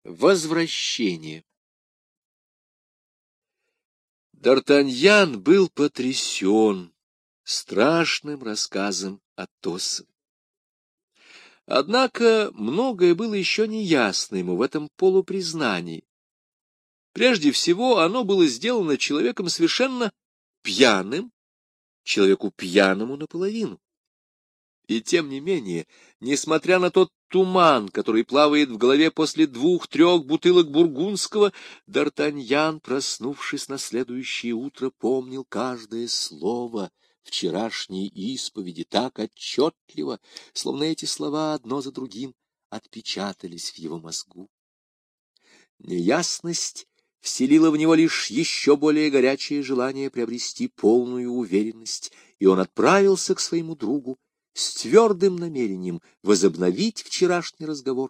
Возвращение. Д'Артаньян был потрясен страшным рассказом Атоса. Однако многое было еще неясно ему в этом полупризнании. Прежде всего, оно было сделано человеком совершенно пьяным, человеку пьяному наполовину. И тем не менее, несмотря на тот туман, который плавает в голове после 2-3 бутылок бургундского, Д'Артаньян, проснувшись на следующее утро, помнил каждое слово вчерашней исповеди так отчетливо, словно эти слова одно за другим отпечатались в его мозгу. Неясность вселила в него лишь еще более горячее желание приобрести полную уверенность, и он отправился к своему другу с твердым намерением возобновить вчерашний разговор.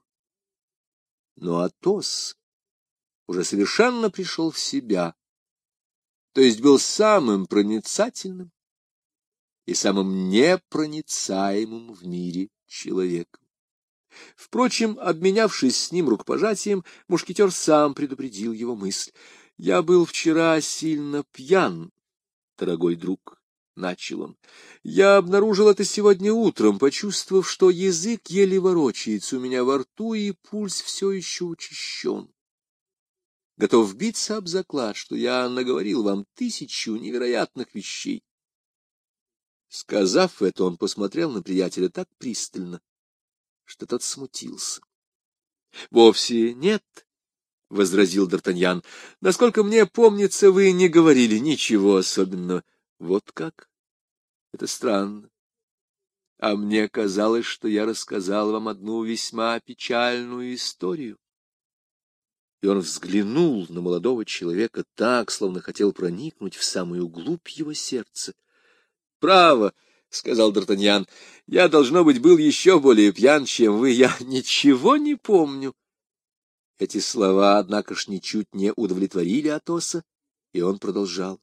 Но Атос уже совершенно пришел в себя, то есть был самым проницательным и самым непроницаемым в мире человеком. Впрочем, обменявшись с ним рукопожатием, мушкетер сам предупредил его мысль. — Я был вчера сильно пьян, дорогой друг, — начал он. — Я обнаружил это сегодня утром, почувствовав, что язык еле ворочается у меня во рту, и пульс все еще учащен. Готов биться об заклад, что я наговорил вам 1000 невероятных вещей. Сказав это, он посмотрел на приятеля так пристально, что тот смутился. — Вовсе нет, — возразил Д'Артаньян. — Насколько мне помнится, вы не говорили ничего особенного. — Вот как? Это странно. А мне казалось, что я рассказал вам одну весьма печальную историю. И он взглянул на молодого человека так, словно хотел проникнуть в самую глубь его сердца. — Право, — сказал Д'Артаньян, — я, должно быть, был еще более пьян, чем вы. Я ничего не помню. Эти слова, однако ж, ничуть не удовлетворили Атоса, и он продолжал.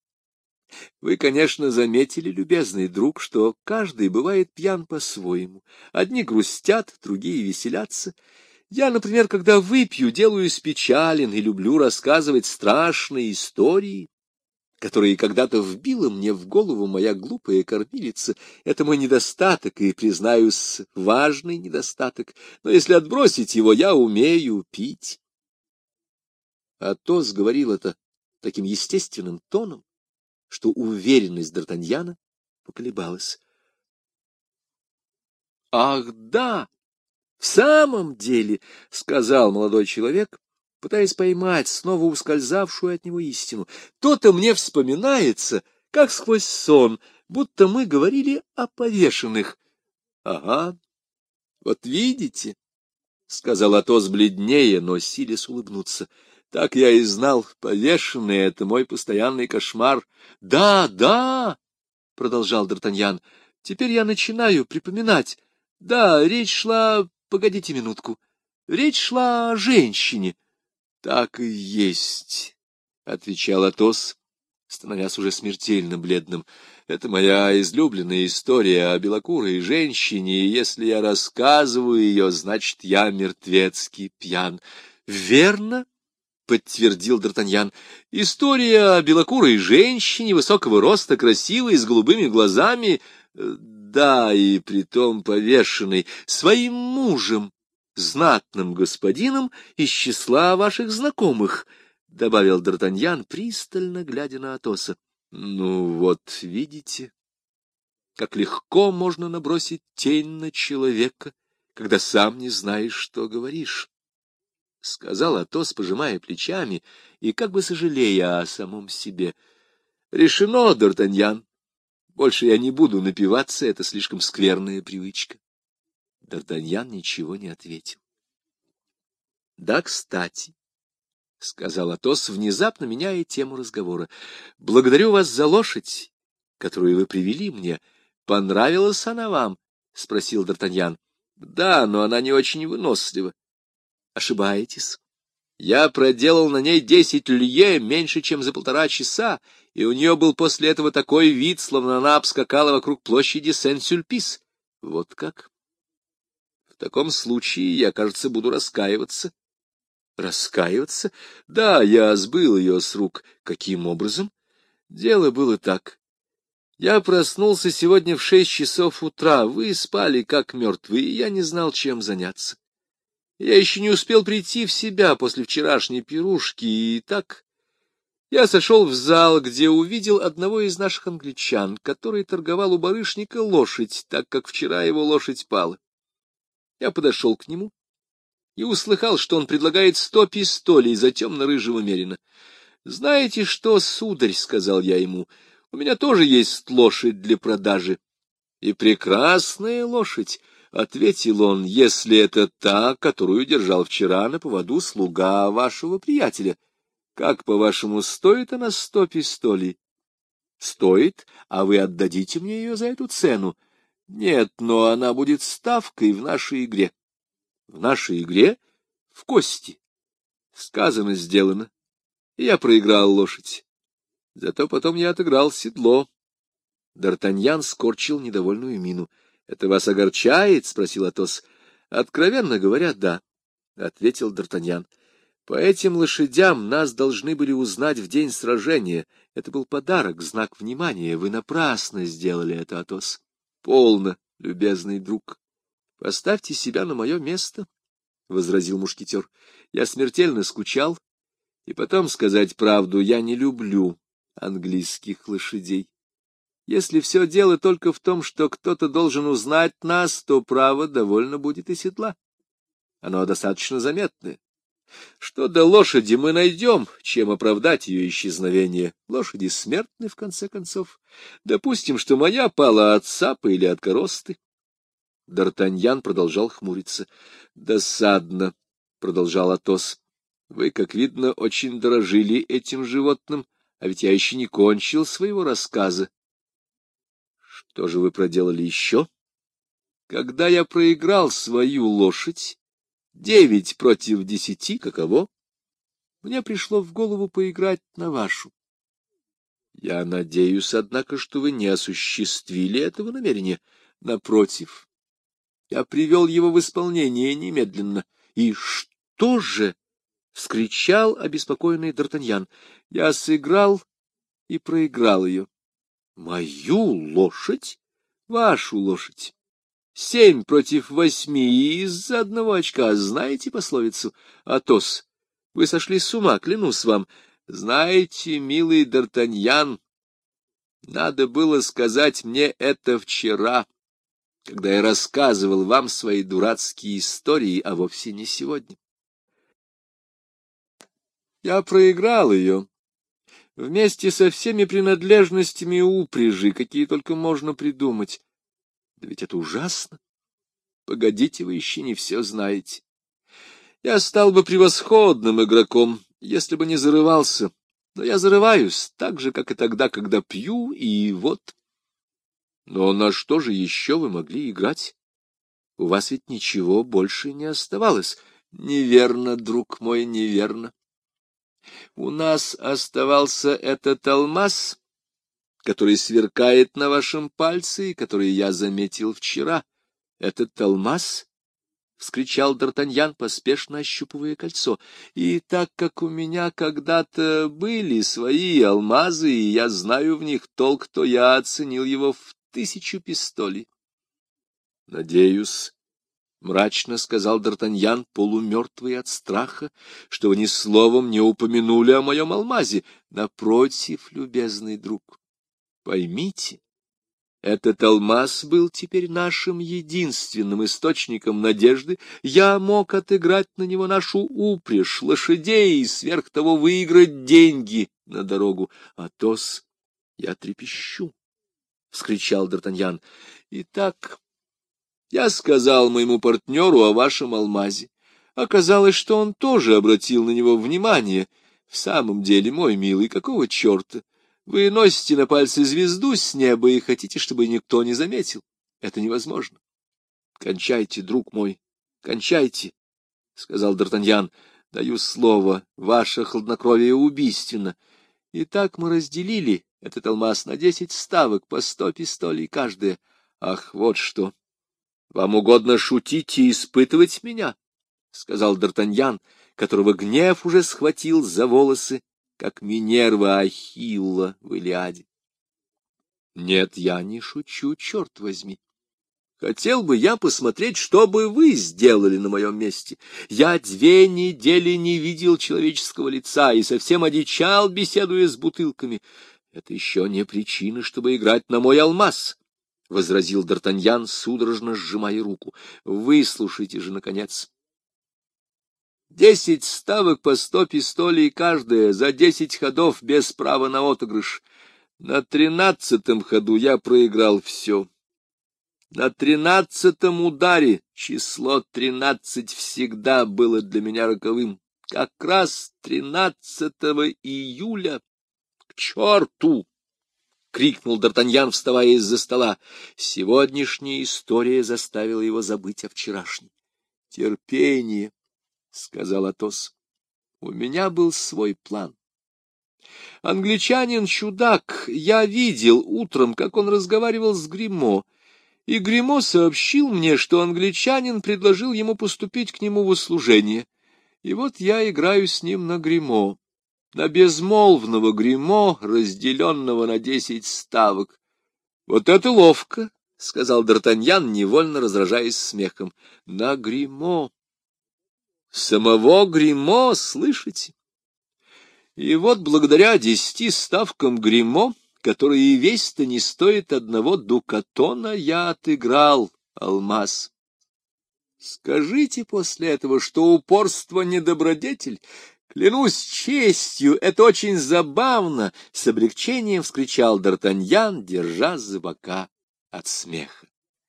— Вы, конечно, заметили, любезный друг, что каждый бывает пьян по-своему. Одни грустят, другие веселятся. Я, например, когда выпью, делаюсь печален и люблю рассказывать страшные истории, которые когда-то вбила мне в голову моя глупая кормилица. Это мой недостаток, и, признаюсь, важный недостаток. Но если отбросить его, я умею пить. Атос говорил это таким естественным тоном, что уверенность Д'Артаньяна поколебалась. — Ах, да! В самом деле, — сказал молодой человек, пытаясь поймать снова ускользавшую от него истину, — то-то мне вспоминается, как сквозь сон, будто мы говорили о повешенных. — Ага, вот видите, — сказал Атос бледнее, но силясь улыбнуться. — Так я и знал, повешенные — это мой постоянный кошмар. — Да, да, — продолжал Д'Артаньян, — теперь я начинаю припоминать. Да, речь шла... Погодите минутку. Речь шла о женщине. — Так и есть, — отвечал Атос, становясь уже смертельно бледным. — Это моя излюбленная история о белокурой женщине, и если я рассказываю ее, значит, я мертвецки пьян. — Верно, — подтвердил Д'Артаньян. — История о белокурой женщине, высокого роста, красивой, с голубыми глазами... Да, и притом повешенный своим мужем, знатным господином из числа ваших знакомых, — добавил Д'Артаньян, пристально глядя на Атоса. — Ну вот, видите, как легко можно набросить тень на человека, когда сам не знаешь, что говоришь, — сказал Атос, пожимая плечами и как бы сожалея о самом себе. — Решено, Д'Артаньян. Больше я не буду напиваться, это слишком скверная привычка. Д'Артаньян ничего не ответил. — Да, кстати, — сказал Атос, внезапно меняя тему разговора, — благодарю вас за лошадь, которую вы привели мне. Понравилась она вам? — спросил Д'Артаньян. — Да, но она не очень вынослива. — Ошибаетесь. Я проделал на ней 10 лье меньше, чем за 1,5 часа, и у нее был после этого такой вид, словно она обскакала вокруг площади Сен-Сюльпис. Вот как? В таком случае я, кажется, буду раскаиваться. Раскаиваться? Да, я сбыл ее с рук. Каким образом? Дело было так. Я проснулся сегодня в 6 часов утра. Вы спали, как мертвые, и я не знал, чем заняться. Я еще не успел прийти в себя после вчерашней пирушки, и так я сошел в зал, где увидел одного из наших англичан, который торговал у барышника лошадь, так как вчера его лошадь пала. Я подошел к нему и услыхал, что он предлагает 100 пистолей за темно-рыжего мерина. — Знаете что, сударь, — сказал я ему, — у меня тоже есть лошадь для продажи. — И прекрасная лошадь, — ответил он, — если это та, которую держал вчера на поводу слуга вашего приятеля. Как, по-вашему, стоит она 100 пистолей? — Стоит, а вы отдадите мне ее за эту цену? — Нет, но она будет ставкой в нашей игре. — В нашей игре? В кости. Сказано, сделано. И я проиграл лошадь. Зато потом я отыграл седло. Д'Артаньян скорчил недовольную мину. — Это вас огорчает? — спросил Атос. — Откровенно говоря, да, — ответил Д'Артаньян. — По этим лошадям нас должны были узнать в день сражения. Это был подарок, знак внимания. Вы напрасно сделали это, Атос. — Полно, любезный друг. Поставьте себя на мое место, — возразил мушкетер. — Я смертельно скучал. И потом, сказать правду, я не люблю английских лошадей. Если все дело только в том, что кто-то должен узнать нас, то право довольно будет и седла. Оно достаточно заметное. Что до лошади мы найдем, чем оправдать ее исчезновение. Лошади смертны, в конце концов. Допустим, что моя пала от цапа или от коросты. Д'Артаньян продолжал хмуриться. — Досадно, — продолжал Атос. — Вы, как видно, очень дорожили этим животным, а ведь я еще не кончил своего рассказа. — Что же вы проделали еще? — Когда я проиграл свою лошадь, 9 против 10, каково? Мне пришло в голову поиграть на вашу. Я надеюсь, однако, что вы не осуществили этого намерения. Напротив, я привел его в исполнение немедленно. И что же? — вскричал обеспокоенный Д'Артаньян. — Я сыграл и проиграл ее. — Мою лошадь? — Вашу лошадь. 7 против 8 из-за одного очка. Знаете пословицу? Атос, вы сошли с ума, клянусь вам. Знаете, милый Д'Артаньян, надо было сказать мне это вчера, когда я рассказывал вам свои дурацкие истории, а вовсе не сегодня. Я проиграл ее вместе со всеми принадлежностями упряжи, какие только можно придумать. Да ведь это ужасно. Погодите, вы еще не все знаете. Я стал бы превосходным игроком, если бы не зарывался. Но я зарываюсь так же, как и тогда, когда пью, и вот. Но на что же еще вы могли играть? У вас ведь ничего больше не оставалось. Неверно, друг мой, неверно. У нас оставался этот алмаз, который сверкает на вашем пальце и который я заметил вчера. Этот алмаз? — вскричал Д'Артаньян, поспешно ощупывая кольцо. — И так как у меня когда-то были свои алмазы, и я знаю в них толк, то я оценил его в 1000 пистолей. — Надеюсь, — мрачно сказал Д'Артаньян, полумертвый от страха, — что вы ни словом не упомянули о моем алмазе. Напротив, любезный друг, поймите, этот алмаз был теперь нашим единственным источником надежды. Я мог отыграть на него нашу упряжь, лошадей и сверх того выиграть деньги на дорогу. Атос, я трепещу, — вскричал Д'Артаньян. — Итак, я сказал моему партнеру о вашем алмазе. Оказалось, что он тоже обратил на него внимание. В самом деле, мой милый, какого черта? Вы носите на пальце звезду с неба и хотите, чтобы никто не заметил. Это невозможно. Кончайте, друг мой, кончайте, — сказал Д'Артаньян. Даю слово, ваше хладнокровие убийственно. Итак, мы разделили этот алмаз на 10 ставок по 100 пистолей каждая. Ах, вот что! Вам угодно шутить и испытывать меня, — сказал Д'Артаньян, которого гнев уже схватил за волосы, как Минерва Ахилла в Илиаде. Нет, я не шучу, черт возьми. Хотел бы я посмотреть, что бы вы сделали на моем месте. Я 2 недели не видел человеческого лица и совсем одичал, беседуя с бутылками. Это еще не причина, чтобы играть на мой алмаз, — возразил Д'Артаньян, судорожно сжимая руку. — Выслушайте же, наконец. 10 ставок по 100 пистолей каждая, за 10 ходов без права на отыгрыш. На 13-м ходу я проиграл все. На 13-м ударе число 13 всегда было для меня роковым. Как раз 13 июля. — К черту! — крикнул Д'Артаньян, вставая из-за стола. Сегодняшняя история заставила его забыть о вчерашней. — Терпение, — сказал Атос. — У меня был свой план. Англичанин чудак. Я видел утром, как он разговаривал с Гримо. И Гримо сообщил мне, что англичанин предложил ему поступить к нему в услужение. И вот я играю с ним на Гримо, на безмолвного Гримо, разделенного на 10 ставок. — Вот это ловко, — сказал Д'Артаньян, невольно разражаясь смехом. — На Гримо. Самого Гримо, слышите? И вот благодаря 10 ставкам Гримо, которые и весь-то не стоит 1 дукатона, я отыграл алмаз. Скажите после этого, что упорство не добродетель? Клянусь честью, это очень забавно! — с облегчением вскричал Д'Артаньян, держа за бока от смеха.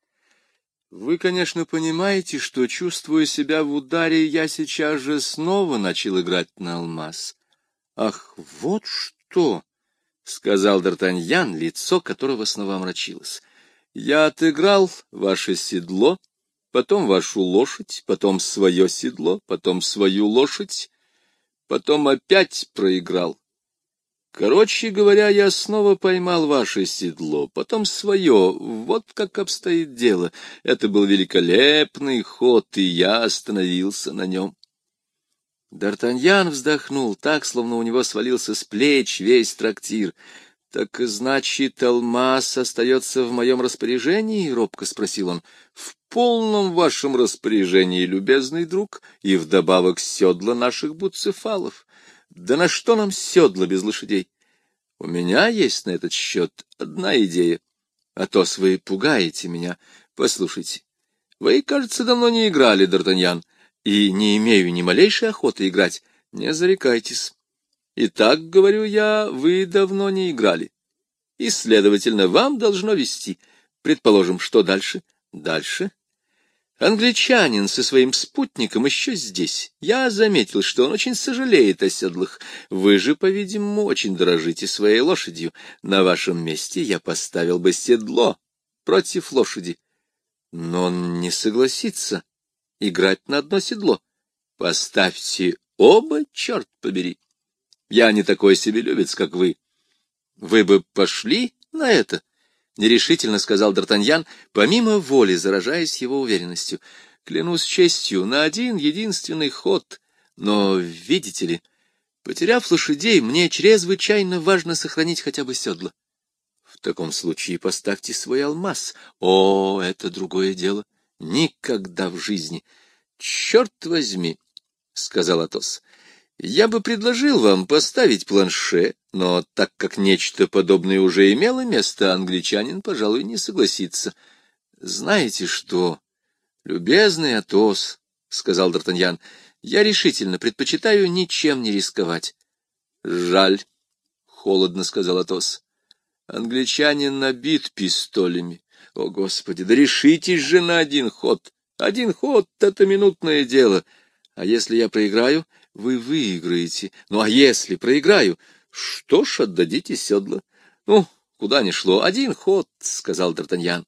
Вы, конечно, понимаете, что, чувствуя себя в ударе, я сейчас же снова начал играть на алмаз. — Ах, вот что! — сказал Д'Артаньян, лицо которого снова омрачилось. — Я отыграл ваше седло, потом вашу лошадь, потом свое седло, потом свою лошадь, потом опять проиграл. Короче говоря, я снова поймал ваше седло, потом свое. Вот как обстоит дело. Это был великолепный ход, и я остановился на нем. Д'Артаньян вздохнул так, словно у него свалился с плеч весь трактир. — Так, значит, алмаз остается в моем распоряжении? — робко спросил он. — В полном вашем распоряжении, любезный друг, и вдобавок седла наших буцефалов. Да на что нам седла без лошадей? У меня есть на этот счет одна идея. Атос, вы пугаете меня. Послушайте, вы, кажется, давно не играли, Д'Артаньян, и не имею ни малейшей охоты играть. Не зарекайтесь. Итак, говорю я, вы давно не играли. И, следовательно, вам должно вести. Предположим, что дальше? Дальше. Англичанин со своим спутником еще здесь. Я заметил, что он очень сожалеет о седлах. Вы же, по-видимому, очень дорожите своей лошадью. На вашем месте я поставил бы седло против лошади. Но он не согласится играть на одно седло. Поставьте оба, черт побери. Я не такой себелюбец, как вы. Вы бы пошли на это? — нерешительно сказал Д'Артаньян, помимо воли заражаясь его уверенностью. — Клянусь честью, на один единственный ход. Но, видите ли, потеряв лошадей, мне чрезвычайно важно сохранить хотя бы седло. — В таком случае поставьте свой алмаз. — О, это другое дело. Никогда в жизни. — Черт возьми, — сказал Атос. Я бы предложил вам поставить планше, но так как нечто подобное уже имело место, англичанин, пожалуй, не согласится. — Знаете что, любезный Атос, — сказал Д'Артаньян, — я решительно предпочитаю ничем не рисковать. — Жаль, — холодно сказал Атос. — Англичанин набит пистолями. О, Господи, да решитесь же на один ход. Один ход — это минутное дело. А если я проиграю? Вы выиграете. Ну, а если проиграю? Что ж, отдадите седла. Ну, куда ни шло. Один ход, — сказал Д'Артаньян.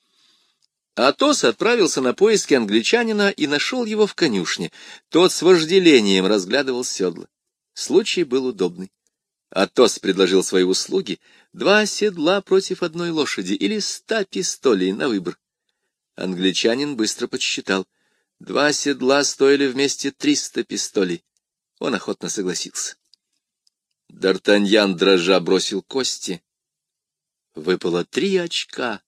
Атос отправился на поиски англичанина и нашел его в конюшне. Тот с вожделением разглядывал седла. Случай был удобный. Атос предложил свои услуги: 2 седла против 1 лошади или 100 пистолей на выбор. Англичанин быстро подсчитал. 2 седла стоили вместе 300 пистолей. Он охотно согласился. Д'Артаньян дрожа бросил кости. Выпало 3 очка.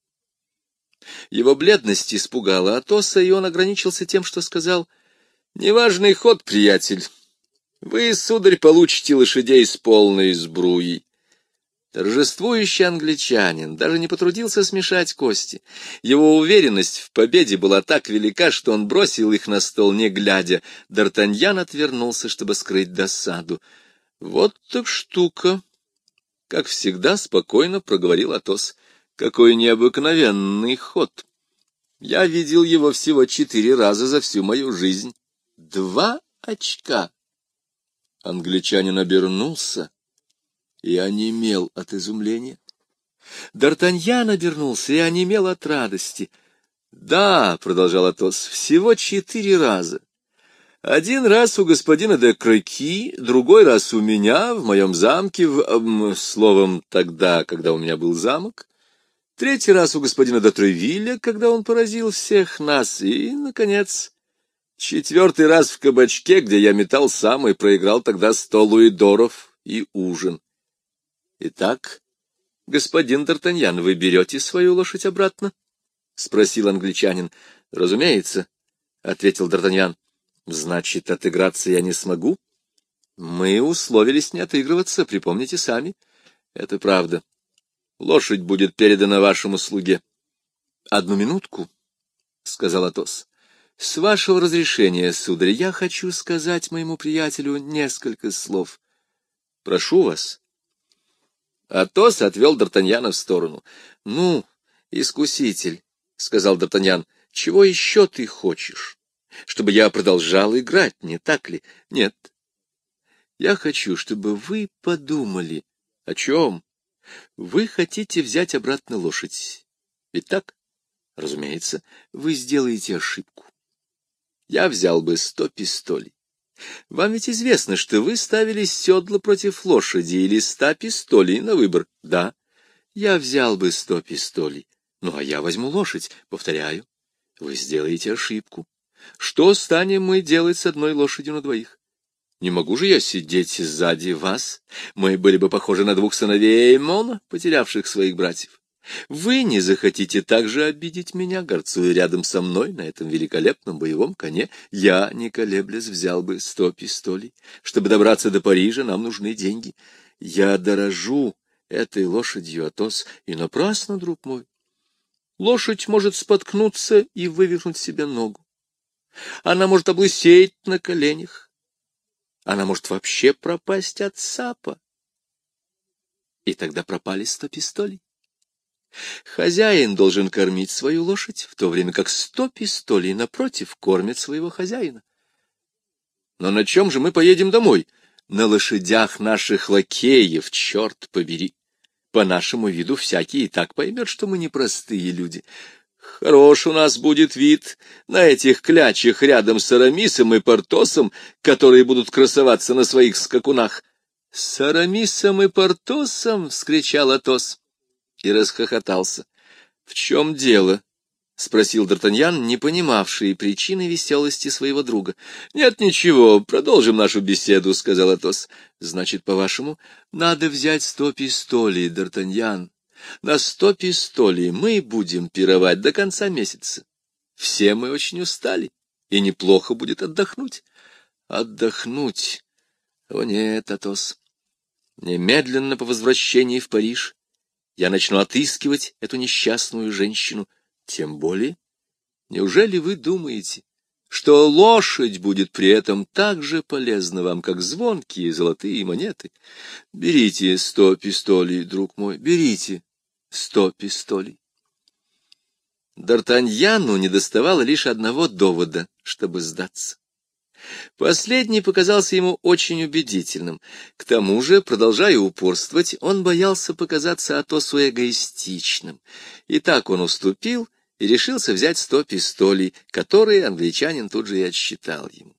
Его бледность испугала Атоса, и он ограничился тем, что сказал: «Неважный ход, приятель. Вы, сударь, получите лошадей с полной сбруей». Торжествующий англичанин даже не потрудился смешать кости. Его уверенность в победе была так велика, что он бросил их на стол, не глядя. Д'Артаньян отвернулся, чтобы скрыть досаду. «Вот так штука!» — как всегда спокойно проговорил Атос. «Какой необыкновенный ход! Я видел его всего 4 раза за всю мою жизнь. 2 очка!» Англичанин обернулся и онемел от изумления. Д'Артаньян обернулся и онемел от радости. «Да, — продолжал Атос, — всего 4 раза. 1 раз у господина де Крыки, другой раз у меня, в моем замке, словом, тогда, когда у меня был замок, 3-й раз у господина де Тревилля, когда он поразил всех нас, и, наконец, 4-й раз в кабачке, где я метал сам и проиграл тогда 100 луидоров и ужин. Итак, господин Д'Артаньян, вы берете свою лошадь обратно? — спросил англичанин. — Разумеется, — ответил Д'Артаньян. — Значит, отыграться я не смогу? Мы условились не отыгрываться, припомните сами. Это правда. Лошадь будет передана вашему слуге. — 1 минутку, — сказал Атос. — С вашего разрешения, сударь, я хочу сказать моему приятелю несколько слов. — Прошу вас. Атос отвел Д'Артаньяна в сторону. — Ну, искуситель, — сказал Д'Артаньян, — чего еще ты хочешь? Чтобы я продолжал играть, не так ли? — Нет. Я хочу, чтобы вы подумали. — О чем? Вы хотите взять обратно лошадь. Ведь так? Разумеется, вы сделаете ошибку. Я взял бы 100 пистолей. Вам ведь известно, что вы ставили седло против лошади или 100 пистолей на выбор. Да, я взял бы 100 пистолей. Ну, а я возьму лошадь. Повторяю, вы сделаете ошибку. Что станем мы делать с одной лошадью на 2? Не могу же я сидеть сзади вас. Мы были бы похожи на 2 сыновей Эймона, потерявших своих братьев. Вы не захотите также обидеть меня, горцуя рядом со мной на этом великолепном боевом коне. Я, не колеблясь, взял бы 100 пистолей. Чтобы добраться до Парижа, нам нужны деньги. Я дорожу этой лошадью, Атос, и напрасно, друг мой. Лошадь может споткнуться и вывихнуть себе ногу. Она может облысеть на коленях. Она может вообще пропасть от сапа. И тогда пропали 100 пистолей. Хозяин должен кормить свою лошадь, в то время как 100 пистолей, напротив, кормят своего хозяина. Но на чем же мы поедем домой? На лошадях наших лакеев, черт побери. По нашему виду всякий и так поймет, что мы непростые люди. Хорош у нас будет вид на этих клячах рядом с Арамисом и Портосом, которые будут красоваться на своих скакунах. — С Арамисом и Портосом! — вскричал Атос и расхохотался. — В чем дело? — спросил Д'Артаньян, не понимавший причины веселости своего друга. — Нет, ничего, продолжим нашу беседу, — сказал Атос. — Значит, по-вашему, надо взять 100 пистолей, Д'Артаньян. На 100 пистолей мы будем пировать до конца месяца. Все мы очень устали, и неплохо будет отдохнуть. Отдохнуть? О нет, Атос. Немедленно по возвращении в Париж я начну отыскивать эту несчастную женщину. Тем более, неужели вы думаете, что лошадь будет при этом так же полезна вам, как звонкие золотые монеты? Берите 100 пистолей, друг мой, берите 100 пистолей. Д'Артаньяну недоставало лишь одного довода, чтобы сдаться. Последний показался ему очень убедительным. К тому же, продолжая упорствовать, он боялся показаться Атосу эгоистичным. И так он уступил и решился взять 100 пистолей, которые англичанин тут же и отсчитал ему.